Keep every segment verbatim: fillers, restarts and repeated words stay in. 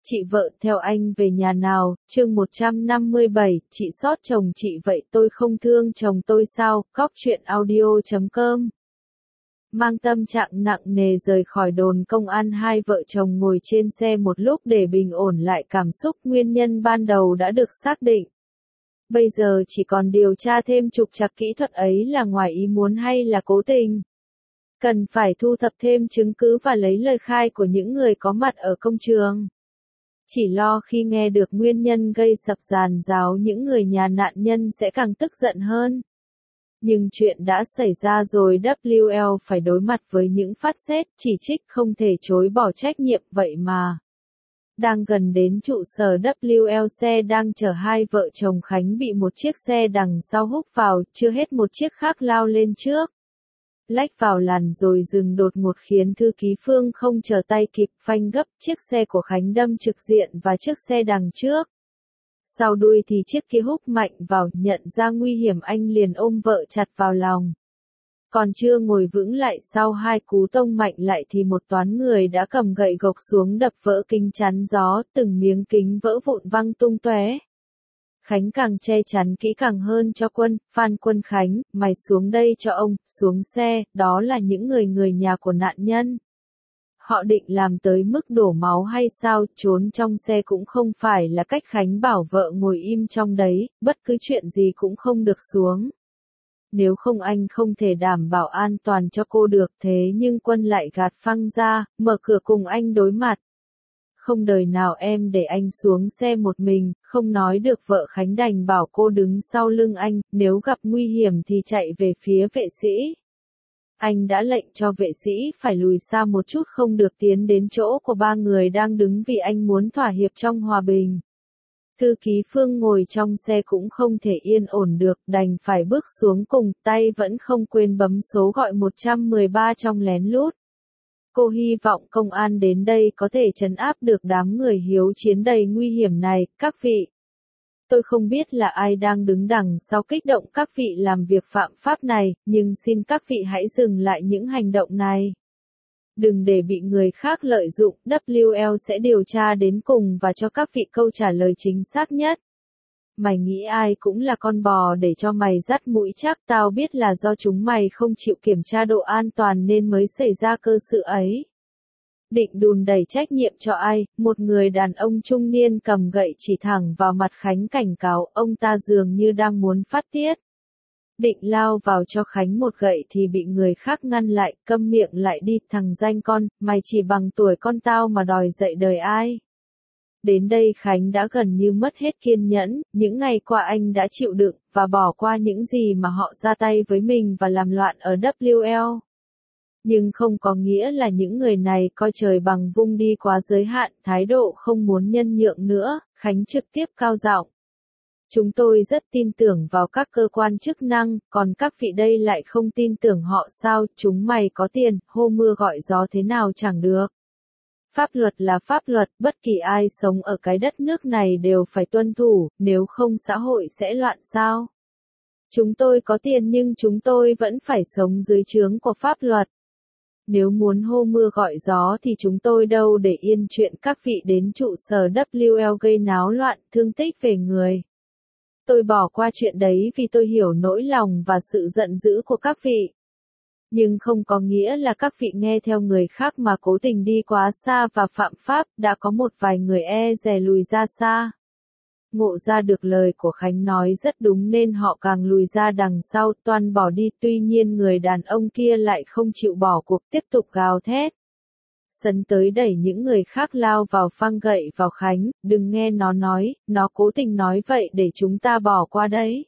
Chị vợ theo anh về nhà nào, chương một trăm năm mươi bảy, chị sót chồng chị vậy tôi không thương chồng tôi sao, cóc truyện audio chấm com. Mang tâm trạng nặng nề rời khỏi đồn công an, hai vợ chồng ngồi trên xe một lúc để bình ổn lại cảm xúc. Nguyên nhân ban đầu đã được xác định. Bây giờ chỉ còn điều tra thêm trục trặc kỹ thuật ấy là ngoài ý muốn hay là cố tình. Cần phải thu thập thêm chứng cứ và lấy lời khai của những người có mặt ở công trường. Chỉ lo khi nghe được nguyên nhân gây sập giàn giáo, những người nhà nạn nhân sẽ càng tức giận hơn. Nhưng chuyện đã xảy ra rồi, vê kép lờ phải đối mặt với những phát sét, chỉ trích không thể chối bỏ trách nhiệm vậy mà. Đang gần đến trụ sở vê kép lờ, xe đang chở hai vợ chồng Khánh bị một chiếc xe đằng sau húc vào, chưa hết một chiếc khác lao lên trước. Lách vào làn rồi dừng đột ngột khiến thư ký Phương không trở tay kịp, phanh gấp, chiếc xe của Khánh đâm trực diện và chiếc xe đằng trước. Sau đuôi thì chiếc kia húc mạnh vào, nhận ra nguy hiểm anh liền ôm vợ chặt vào lòng. Còn chưa ngồi vững lại sau hai cú tông mạnh lại thì một toán người đã cầm gậy gộc xuống đập vỡ kính chắn gió, từng miếng kính vỡ vụn văng tung tóe. Khánh càng che chắn kỹ càng hơn cho Quân, Phan Quân Khánh, mày xuống đây cho ông, xuống xe, đó là những người người nhà của nạn nhân. Họ định làm tới mức đổ máu hay sao, trốn trong xe cũng không phải là cách. Khánh bảo vợ ngồi im trong đấy, bất cứ chuyện gì cũng không được xuống. Nếu không anh không thể đảm bảo an toàn cho cô được, thế nhưng Quân lại gạt phăng ra, mở cửa cùng anh đối mặt. Không đời nào em để anh xuống xe một mình, không nói được, vợ Khánh đành bảo cô đứng sau lưng anh, nếu gặp nguy hiểm thì chạy về phía vệ sĩ. Anh đã lệnh cho vệ sĩ phải lùi xa một chút, không được tiến đến chỗ của ba người đang đứng vì anh muốn thỏa hiệp trong hòa bình. Thư ký Phương ngồi trong xe cũng không thể yên ổn được, đành phải bước xuống cùng, tay vẫn không quên bấm số gọi một một ba trong lén lút. Cô hy vọng công an đến đây có thể trấn áp được đám người hiếu chiến đầy nguy hiểm này. Các vị, tôi không biết là ai đang đứng đằng sau kích động các vị làm việc phạm pháp này, nhưng xin các vị hãy dừng lại những hành động này. Đừng để bị người khác lợi dụng, vê kép lờ sẽ điều tra đến cùng và cho các vị câu trả lời chính xác nhất. Mày nghĩ ai cũng là con bò để cho mày dắt mũi, chắc tao biết là do chúng mày không chịu kiểm tra độ an toàn nên mới xảy ra cơ sự ấy. Định đùn đẩy trách nhiệm cho ai? Một người đàn ông trung niên cầm gậy chỉ thẳng vào mặt Khánh, cảnh cáo. Ông ta dường như đang muốn phát tiết. Định lao vào cho Khánh một gậy thì bị người khác ngăn lại, câm miệng lại đi, thằng danh con, mày chỉ bằng tuổi con tao mà đòi dạy đời ai. Đến đây Khánh đã gần như mất hết kiên nhẫn, những ngày qua anh đã chịu đựng, và bỏ qua những gì mà họ ra tay với mình và làm loạn ở vê kép lờ. Nhưng không có nghĩa là những người này coi trời bằng vung đi quá giới hạn, thái độ không muốn nhân nhượng nữa, Khánh trực tiếp cao giọng. Chúng tôi rất tin tưởng vào các cơ quan chức năng, còn các vị đây lại không tin tưởng họ sao? Chúng mày có tiền, hô mưa gọi gió thế nào chẳng được. Pháp luật là pháp luật, bất kỳ ai sống ở cái đất nước này đều phải tuân thủ, nếu không xã hội sẽ loạn sao? Chúng tôi có tiền nhưng chúng tôi vẫn phải sống dưới trướng của pháp luật. Nếu muốn hô mưa gọi gió thì chúng tôi đâu để yên chuyện các vị đến trụ sở vê kép lờ gây náo loạn, thương tích về người. Tôi bỏ qua chuyện đấy vì tôi hiểu nỗi lòng và sự giận dữ của các vị. Nhưng không có nghĩa là các vị nghe theo người khác mà cố tình đi quá xa và phạm pháp, đã có một vài người e dè lùi ra xa. Ngộ ra được lời của Khánh nói rất đúng nên họ càng lùi ra đằng sau, toan bỏ đi, tuy nhiên người đàn ông kia lại không chịu bỏ cuộc, tiếp tục gào thét. Sấn tới đẩy những người khác lao vào phang gậy vào Khánh, đừng nghe nó nói, nó cố tình nói vậy để chúng ta bỏ qua đấy.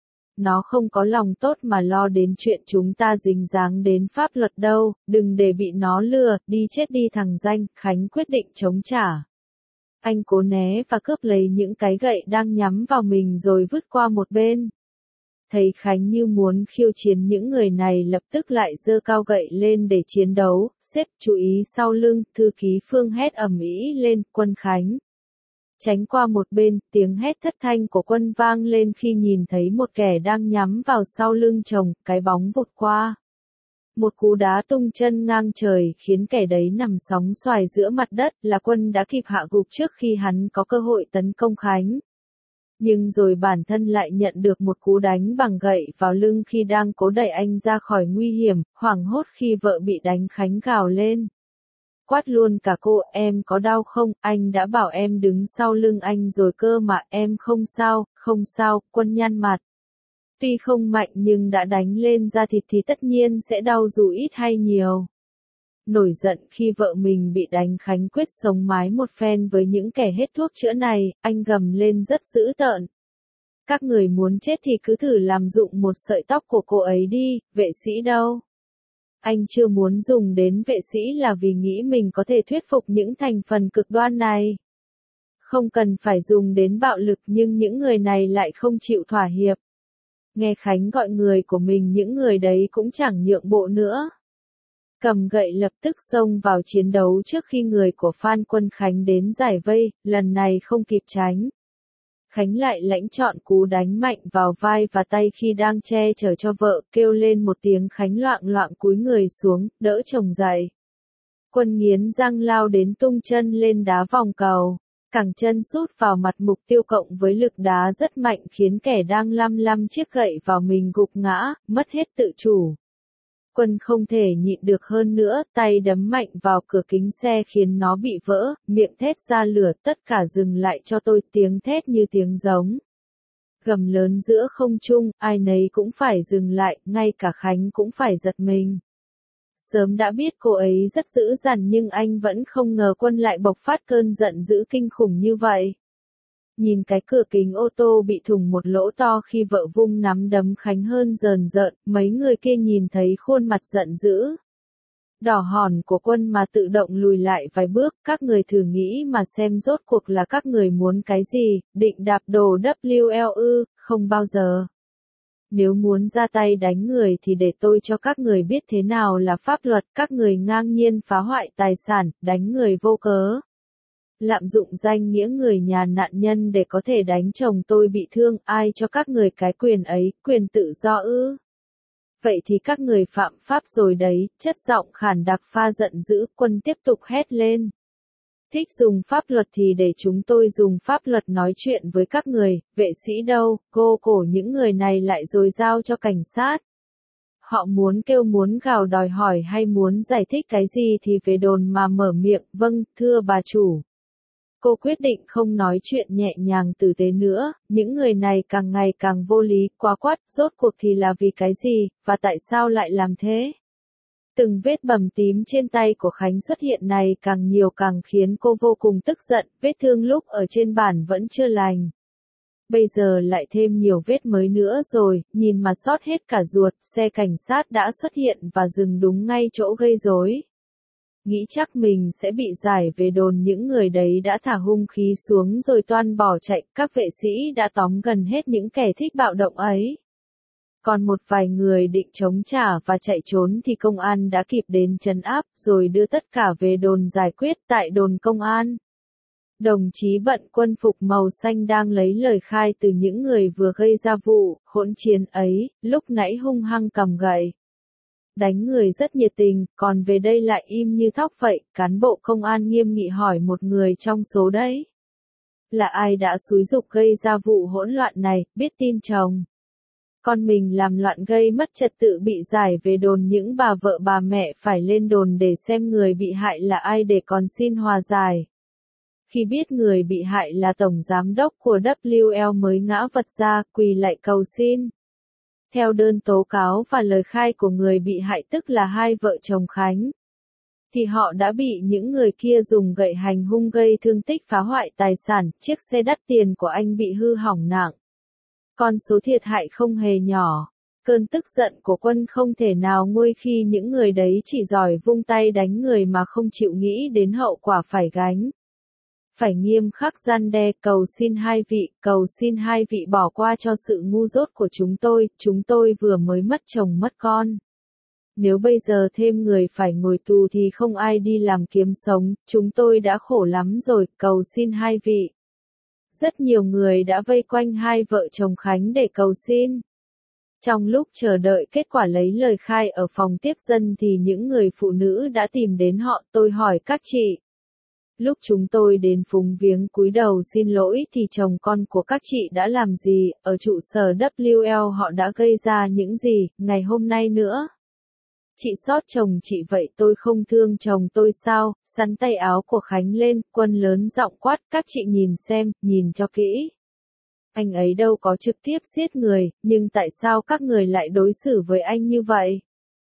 Nó không có lòng tốt mà lo đến chuyện chúng ta dính dáng đến pháp luật đâu, đừng để bị nó lừa, đi chết đi thằng danh. Khánh quyết định chống trả. Anh cố né và cướp lấy những cái gậy đang nhắm vào mình rồi vứt qua một bên. Thấy Khánh như muốn khiêu chiến những người này, lập tức lại giơ cao gậy lên để chiến đấu. Sếp chú ý sau lưng, thư ký Phương hét ầm ĩ lên. Quân Khánh tránh qua một bên, tiếng hét thất thanh của Quân vang lên khi nhìn thấy một kẻ đang nhắm vào sau lưng chồng, cái bóng vụt qua. Một cú đá tung chân ngang trời khiến kẻ đấy nằm sóng xoài giữa mặt đất, là Quân đã kịp hạ gục trước khi hắn có cơ hội tấn công Khánh. Nhưng rồi bản thân lại nhận được một cú đánh bằng gậy vào lưng khi đang cố đẩy anh ra khỏi nguy hiểm, hoảng hốt khi vợ bị đánh. Khánh gào lên. Quát luôn cả cô, em có đau không, anh đã bảo em đứng sau lưng anh rồi cơ mà, em không sao, không sao. Quân nhăn mặt. Tuy không mạnh nhưng đã đánh lên da thịt thì tất nhiên sẽ đau dù ít hay nhiều. Nổi giận khi vợ mình bị đánh, Khánh quyết sống mái một phen với những kẻ hết thuốc chữa này, anh gầm lên rất dữ tợn. Các người muốn chết thì cứ thử làm dụng một sợi tóc của cô ấy đi, vệ sĩ đâu? Anh chưa muốn dùng đến vệ sĩ là vì nghĩ mình có thể thuyết phục những thành phần cực đoan này. Không cần phải dùng đến bạo lực nhưng những người này lại không chịu thỏa hiệp. Nghe Khánh gọi người của mình, những người đấy cũng chẳng nhượng bộ nữa. Cầm gậy lập tức xông vào chiến đấu trước khi người của Phan Quân Khánh đến giải vây, lần này không kịp tránh. Khánh lại lãnh chọn cú đánh mạnh vào vai và tay khi đang che chở cho vợ, kêu lên một tiếng. Khánh loạng loạng cúi người xuống, đỡ chồng dậy. Quân nghiến răng lao đến tung chân lên đá vòng cầu. Cẳng chân sút vào mặt mục tiêu cộng với lực đá rất mạnh khiến kẻ đang lăm lăm chiếc gậy vào mình gục ngã, mất hết tự chủ. Quân không thể nhịn được hơn nữa, tay đấm mạnh vào cửa kính xe khiến nó bị vỡ, miệng thét ra lửa. Tất cả dừng lại cho tôi, tiếng thét như tiếng giống gầm lớn giữa không trung, ai nấy cũng phải dừng lại, ngay cả Khánh cũng phải giật mình. Sớm đã biết cô ấy rất dữ dằn nhưng anh vẫn không ngờ Quân lại bộc phát cơn giận dữ kinh khủng như vậy. Nhìn cái cửa kính ô tô bị thủng một lỗ to khi vợ vung nắm đấm Khánh hơn rờn rợn, mấy người kia nhìn thấy khuôn mặt giận dữ đỏ hòn của Quân mà tự động lùi lại vài bước. Các người thử nghĩ mà xem rốt cuộc là các người muốn cái gì, định đạp đổ W L ư, không bao giờ. Nếu muốn ra tay đánh người thì để tôi cho các người biết thế nào là pháp luật. Các người ngang nhiên phá hoại tài sản, đánh người vô cớ, lạm dụng danh nghĩa người nhà nạn nhân để có thể đánh chồng tôi bị thương. Ai cho các người cái quyền ấy, quyền tự do ư? Vậy thì các người phạm pháp rồi đấy. Chất giọng khản đặc pha giận dữ. Quân tiếp tục hét lên. Thích dùng pháp luật thì để chúng tôi dùng pháp luật nói chuyện với các người. Vệ sĩ đâu, cô cổ những người này lại rồi giao cho cảnh sát. Họ muốn kêu, muốn gào đòi hỏi hay muốn giải thích cái gì thì về đồn mà mở miệng. Vâng, thưa bà chủ. Cô quyết định không nói chuyện nhẹ nhàng tử tế nữa, những người này càng ngày càng vô lý, quá quát. Rốt cuộc thì là vì cái gì, và tại sao lại làm thế? Từng vết bầm tím trên tay của Khánh xuất hiện này càng nhiều càng khiến cô vô cùng tức giận. Vết thương lúc ở trên bàn vẫn chưa lành, bây giờ lại thêm nhiều vết mới nữa rồi, nhìn mà xót hết cả ruột. Xe cảnh sát đã xuất hiện và dừng đúng ngay chỗ gây rối. Nghĩ chắc mình sẽ bị giải về đồn, những người đấy đã thả hung khí xuống rồi toan bỏ chạy. Các vệ sĩ đã tóm gần hết những kẻ thích bạo động ấy. Còn một vài người định chống trả và chạy trốn thì công an đã kịp đến trấn áp rồi đưa tất cả về đồn giải quyết. Tại đồn công an, đồng chí bận quân phục màu xanh đang lấy lời khai từ những người vừa gây ra vụ hỗn chiến ấy, lúc nãy hung hăng cầm gậy đánh người rất nhiệt tình, còn về đây lại im như thóc vậy. Cán bộ công an nghiêm nghị hỏi một người trong số đấy. Là ai đã xúi giục gây ra vụ hỗn loạn này, biết tin chồng con mình làm loạn gây mất trật tự bị giải về đồn, những bà vợ bà mẹ phải lên đồn để xem người bị hại là ai để còn xin hòa giải. Khi biết người bị hại là tổng giám đốc của W L mới ngã vật ra, quỳ lại cầu xin. Theo đơn tố cáo và lời khai của người bị hại tức là hai vợ chồng Khánh, thì họ đã bị những người kia dùng gậy hành hung gây thương tích, phá hoại tài sản. Chiếc xe đắt tiền của anh bị hư hỏng nặng. Con số thiệt hại không hề nhỏ. Cơn tức giận của Quân không thể nào nguôi khi những người đấy chỉ giỏi vung tay đánh người mà không chịu nghĩ đến hậu quả phải gánh. Phải nghiêm khắc răn đe. Cầu xin hai vị, cầu xin hai vị bỏ qua cho sự ngu dốt của chúng tôi, chúng tôi vừa mới mất chồng mất con. Nếu bây giờ thêm người phải ngồi tù thì không ai đi làm kiếm sống, chúng tôi đã khổ lắm rồi, cầu xin hai vị. Rất nhiều người đã vây quanh hai vợ chồng Khánh để cầu xin. Trong lúc chờ đợi kết quả lấy lời khai ở phòng tiếp dân thì những người phụ nữ đã tìm đến họ. Tôi hỏi các chị. Lúc chúng tôi đến phúng viếng cúi đầu xin lỗi thì chồng con của các chị đã làm gì, ở trụ sở W L họ đã gây ra những gì, ngày hôm nay nữa. Chị xót chồng chị vậy tôi không thương chồng tôi sao, sắn tay áo của Khánh lên, Quân lớn giọng quát, các chị nhìn xem, nhìn cho kỹ. Anh ấy đâu có trực tiếp giết người, nhưng tại sao các người lại đối xử với anh như vậy?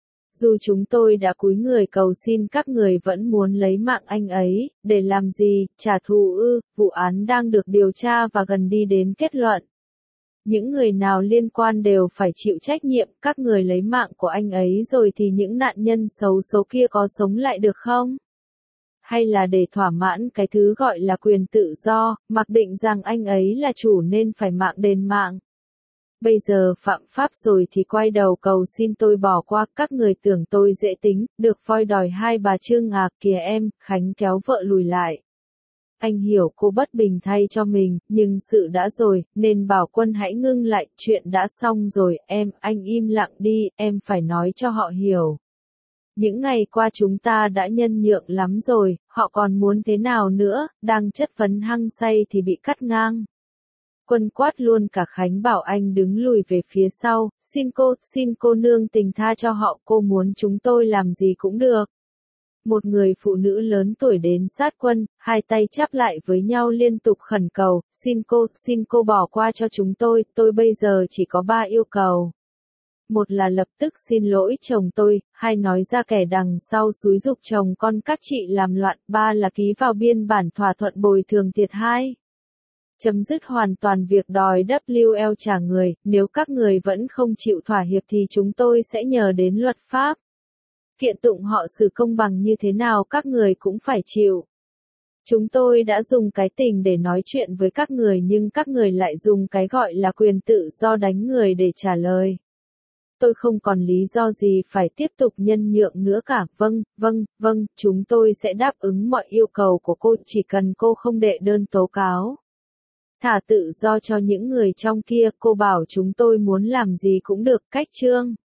Dù chúng tôi đã cúi người cầu xin các người vẫn muốn lấy mạng anh ấy, để làm gì, trả thù ư, vụ án đang được điều tra và gần đi đến kết luận. Những người nào liên quan đều phải chịu trách nhiệm, các người lấy mạng của anh ấy rồi thì những nạn nhân xấu số kia có sống lại được không? Hay là để thỏa mãn cái thứ gọi là quyền tự do, mặc định rằng anh ấy là chủ nên phải mạng đền mạng. Bây giờ phạm pháp rồi thì quay đầu cầu xin tôi bỏ qua, các người tưởng tôi dễ tính, được voi đòi hai bà Trương à, kìa em, Khánh kéo vợ lùi lại. Anh hiểu cô bất bình thay cho mình, nhưng sự đã rồi, nên bảo Quân hãy ngưng lại, chuyện đã xong rồi, em, anh im lặng đi, em phải nói cho họ hiểu. Những ngày qua chúng ta đã nhân nhượng lắm rồi, họ còn muốn thế nào nữa, đang chất vấn hăng say thì bị cắt ngang. Quân quát luôn cả Khánh bảo anh đứng lùi về phía sau, xin cô, xin cô nương tình tha cho họ, cô muốn chúng tôi làm gì cũng được. Một người phụ nữ lớn tuổi đến sát Quân, hai tay chắp lại với nhau liên tục khẩn cầu, xin cô, xin cô bỏ qua cho chúng tôi, tôi bây giờ chỉ có ba yêu cầu. Một là lập tức xin lỗi chồng tôi, hai nói ra kẻ đằng sau xúi giục chồng con các chị làm loạn, ba là ký vào biên bản thỏa thuận bồi thường thiệt hai. Chấm dứt hoàn toàn việc đòi W L trả người, nếu các người vẫn không chịu thỏa hiệp thì chúng tôi sẽ nhờ đến luật pháp. Kiện tụng họ xử công bằng như thế nào các người cũng phải chịu. Chúng tôi đã dùng cái tình để nói chuyện với các người nhưng các người lại dùng cái gọi là quyền tự do đánh người để trả lời. Tôi không còn lý do gì phải tiếp tục nhân nhượng nữa cả, vâng, vâng, vâng, chúng tôi sẽ đáp ứng mọi yêu cầu của cô, chỉ cần cô không đệ đơn tố cáo. Thả tự do cho những người trong kia, cô bảo chúng tôi muốn làm gì cũng được, cách chương.